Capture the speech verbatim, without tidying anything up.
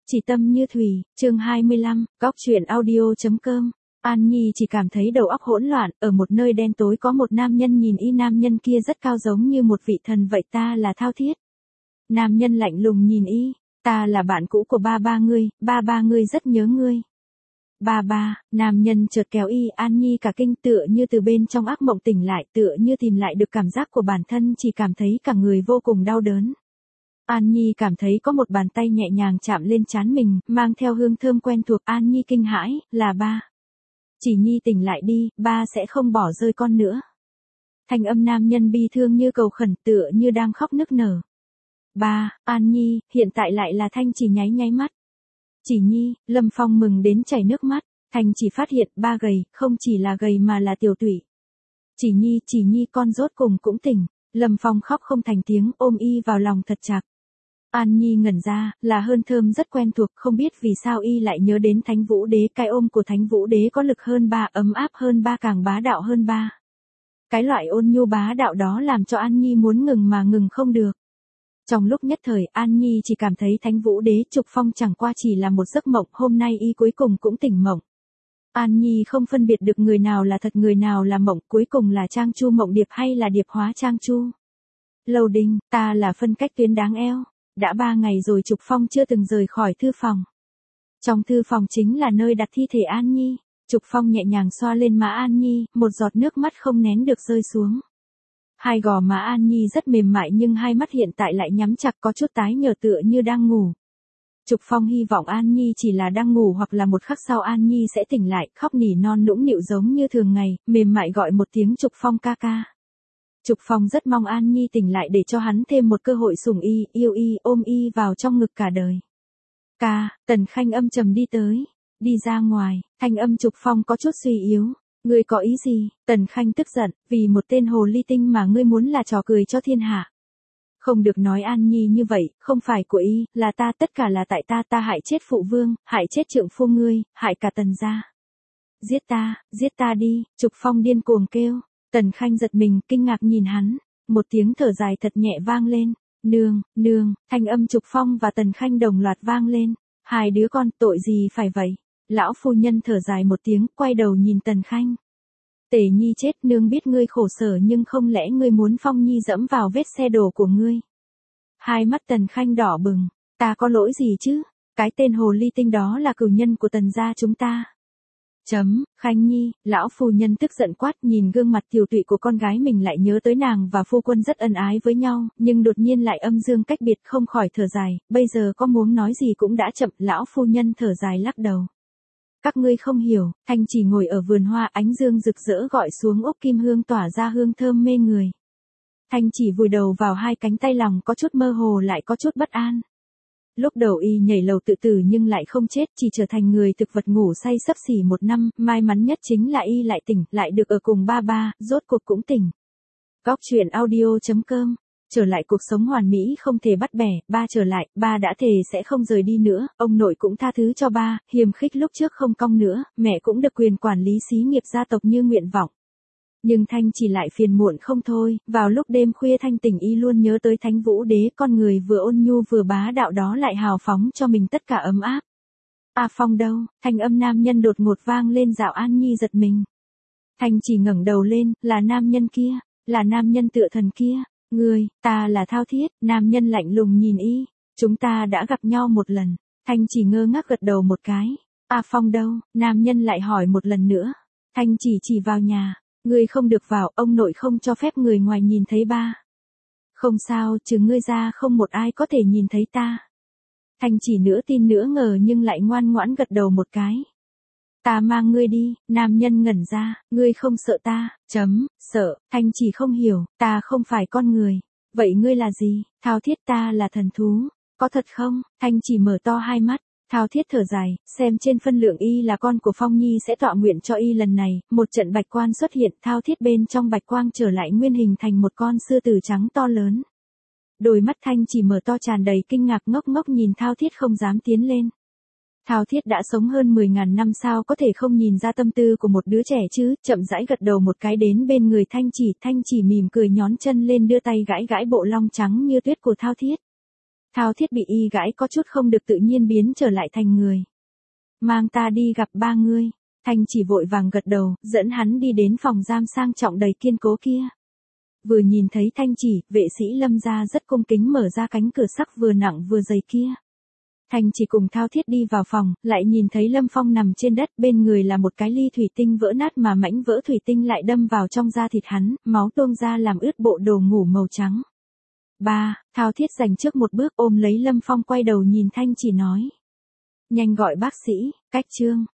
Chỉ tâm như thủy, chương hai mươi lăm, góc truyện audio.com. An Nhi chỉ cảm thấy đầu óc hỗn loạn, ở một nơi đen tối có một nam nhân nhìn y, nam nhân kia rất cao giống như một vị thần vậy. Ta là Thao Thiết. Nam nhân lạnh lùng nhìn y, ta là bạn cũ của ba ba ngươi, ba ba ngươi rất nhớ ngươi. Ba ba, nam nhân chợt kéo y. An Nhi cả kinh, tựa như từ bên trong ác mộng tỉnh lại, tựa như tìm lại được cảm giác của bản thân, chỉ cảm thấy cả người vô cùng đau đớn. An Nhi cảm thấy có một bàn tay nhẹ nhàng chạm lên trán mình, mang theo hương thơm quen thuộc. An Nhi kinh hãi, là ba. Chỉ Nhi tỉnh lại đi, ba sẽ không bỏ rơi con nữa. Thanh âm nam nhân bi thương như cầu khẩn, tựa như đang khóc nức nở. Ba, An Nhi, hiện tại lại là Thanh Chỉ nháy nháy mắt. Chỉ Nhi, Lâm Phong mừng đến chảy nước mắt. Thanh Chỉ phát hiện ba gầy, không chỉ là gầy mà là tiểu tụy. Chỉ Nhi, Chỉ Nhi con rốt cùng cũng tỉnh. Lâm Phong khóc không thành tiếng, ôm y vào lòng thật chặt. An Nhi ngẩn ra, là hơn thơm rất quen thuộc, không biết vì sao y lại nhớ đến Thánh Vũ Đế. Cái ôm của Thánh Vũ Đế có lực hơn ba, ấm áp hơn ba, càng bá đạo hơn ba. Cái loại ôn nhu bá đạo đó làm cho An Nhi muốn ngừng mà ngừng không được. Trong lúc nhất thời, An Nhi chỉ cảm thấy Thánh Vũ Đế Trục Phong chẳng qua chỉ là một giấc mộng, hôm nay y cuối cùng cũng tỉnh mộng. An Nhi không phân biệt được người nào là thật, người nào là mộng, cuối cùng là Trang Chu mộng điệp hay là điệp hóa Trang Chu. Lầu Đình, ta là phân cách tuyến đáng eo. Đã ba ngày rồi Trục Phong chưa từng rời khỏi thư phòng. Trong thư phòng chính là nơi đặt thi thể An Nhi. Trục Phong nhẹ nhàng xoa lên má An Nhi, một giọt nước mắt không nén được rơi xuống. Hai gò má An Nhi rất mềm mại nhưng hai mắt hiện tại lại nhắm chặt, có chút tái nhợt tựa như đang ngủ. Trục Phong hy vọng An Nhi chỉ là đang ngủ hoặc là một khắc sau An Nhi sẽ tỉnh lại, khóc nỉ non nũng nịu giống như thường ngày, mềm mại gọi một tiếng Trục Phong ca ca. Trục Phong rất mong An Nhi tỉnh lại để cho hắn thêm một cơ hội sủng y, yêu y, ôm y vào trong ngực cả đời. Ca, Tần Khanh âm trầm đi tới, đi ra ngoài, thanh âm Trục Phong có chút suy yếu. Ngươi có ý gì? Tần Khanh tức giận, vì một tên hồ ly tinh mà ngươi muốn là trò cười cho thiên hạ. Không được nói An Nhi như vậy, không phải của y, là ta, tất cả là tại ta, ta hại chết phụ vương, hại chết trượng phu ngươi, hại cả Tần gia. Giết ta, giết ta đi, Trục Phong điên cuồng kêu. Tần Khanh giật mình, kinh ngạc nhìn hắn, một tiếng thở dài thật nhẹ vang lên. Nương, nương, thanh âm Trục Phong và Tần Khanh đồng loạt vang lên. Hai đứa con, tội gì phải vậy? Lão phu nhân thở dài một tiếng, quay đầu nhìn Tần Khanh. Tề Nhi chết, nương biết ngươi khổ sở nhưng không lẽ ngươi muốn Phong Nhi dẫm vào vết xe đổ của ngươi? Hai mắt Tần Khanh đỏ bừng, ta có lỗi gì chứ? Cái tên hồ ly tinh đó là cửu nhân của Tần gia chúng ta. Chấm, Khanh Nhi, lão phu nhân tức giận quát, nhìn gương mặt tiều tụy của con gái mình lại nhớ tới nàng và phu quân rất ân ái với nhau, nhưng đột nhiên lại âm dương cách biệt, không khỏi thở dài, bây giờ có muốn nói gì cũng đã chậm. Lão phu nhân thở dài lắc đầu. Các ngươi không hiểu, Thanh Chỉ ngồi ở vườn hoa, ánh dương rực rỡ gọi xuống, ốc kim hương tỏa ra hương thơm mê người. Thanh Chỉ vùi đầu vào hai cánh tay, lòng có chút mơ hồ lại có chút bất an. Lúc đầu y nhảy lầu tự tử nhưng lại không chết, chỉ trở thành người thực vật ngủ say sấp xỉ một năm, may mắn nhất chính là y lại tỉnh, lại được ở cùng ba ba, rốt cuộc cũng tỉnh. Góc truyện audio.com. Trở lại cuộc sống hoàn mỹ không thể bắt bẻ, ba trở lại, ba đã thề sẽ không rời đi nữa, ông nội cũng tha thứ cho ba, hiềm khích lúc trước không cong nữa, mẹ cũng được quyền quản lý xí nghiệp gia tộc như nguyện vọng. Nhưng Thanh Chỉ lại phiền muộn không thôi, vào lúc đêm khuya Thanh tỉnh y luôn nhớ tới Thánh Vũ Đế, con người vừa ôn nhu vừa bá đạo đó lại hào phóng cho mình tất cả ấm áp. A Phong đâu? Thanh âm nam nhân đột ngột vang lên, dạo An Nhi giật mình. Thanh Chỉ ngẩng đầu lên, là nam nhân kia, là nam nhân tựa thần kia. Ngươi, ta là Thao Thiết. Nam nhân lạnh lùng nhìn y, chúng ta đã gặp nhau một lần. Thanh Chỉ ngơ ngác gật đầu một cái. A Phong đâu? Nam nhân lại hỏi một lần nữa. Thanh Chỉ chỉ vào nhà. Ngươi không được vào, ông nội không cho phép người ngoài nhìn thấy ba. Không sao, trừ ngươi ra không một ai có thể nhìn thấy ta. Thanh Chỉ nửa tin nửa ngờ nhưng lại ngoan ngoãn gật đầu một cái. Ta mang ngươi đi. Nam nhân ngẩn ra, ngươi không sợ ta? Chấm, sợ. Thanh Chỉ không hiểu, ta không phải con người. Vậy ngươi là gì? Thao Thiết, ta là thần thú. Có thật không? Thanh Chỉ mở to hai mắt. Thao Thiết thở dài, xem trên phân lượng y là con của Phong Nhi sẽ tọa nguyện cho y lần này. Một trận bạch quan xuất hiện, Thao Thiết bên trong bạch quang trở lại nguyên hình thành một con sư tử trắng to lớn. Đôi mắt Thanh Chỉ mở to tràn đầy kinh ngạc, ngốc ngốc nhìn Thao Thiết không dám tiến lên. Thao Thiết đã sống hơn mười ngàn năm, sao có thể không nhìn ra tâm tư của một đứa trẻ chứ? Chậm rãi gật đầu một cái đến bên người Thanh Chỉ, Thanh Chỉ mỉm cười nhón chân lên đưa tay gãi gãi bộ lông trắng như tuyết của Thao Thiết. Thao Thiết bị y gãi có chút không được tự nhiên biến trở lại thành người. Mang ta đi gặp ba ngươi. Thanh chỉ vội vàng gật đầu, dẫn hắn đi đến phòng giam sang trọng đầy kiên cố kia. Vừa nhìn thấy Thanh chỉ, vệ sĩ Lâm gia rất cung kính mở ra cánh cửa sắc vừa nặng vừa dày kia. Thanh chỉ cùng Thao Thiết đi vào phòng, lại nhìn thấy Lâm Phong nằm trên đất, bên người là một cái ly thủy tinh vỡ nát mà mảnh vỡ thủy tinh lại đâm vào trong da thịt hắn, máu tuôn ra làm ướt bộ đồ ngủ màu trắng. Ba, Thao Thiết giành trước một bước ôm lấy Lâm Phong quay đầu nhìn Thanh chỉ nói. Nhanh gọi bác sĩ, cách Trương.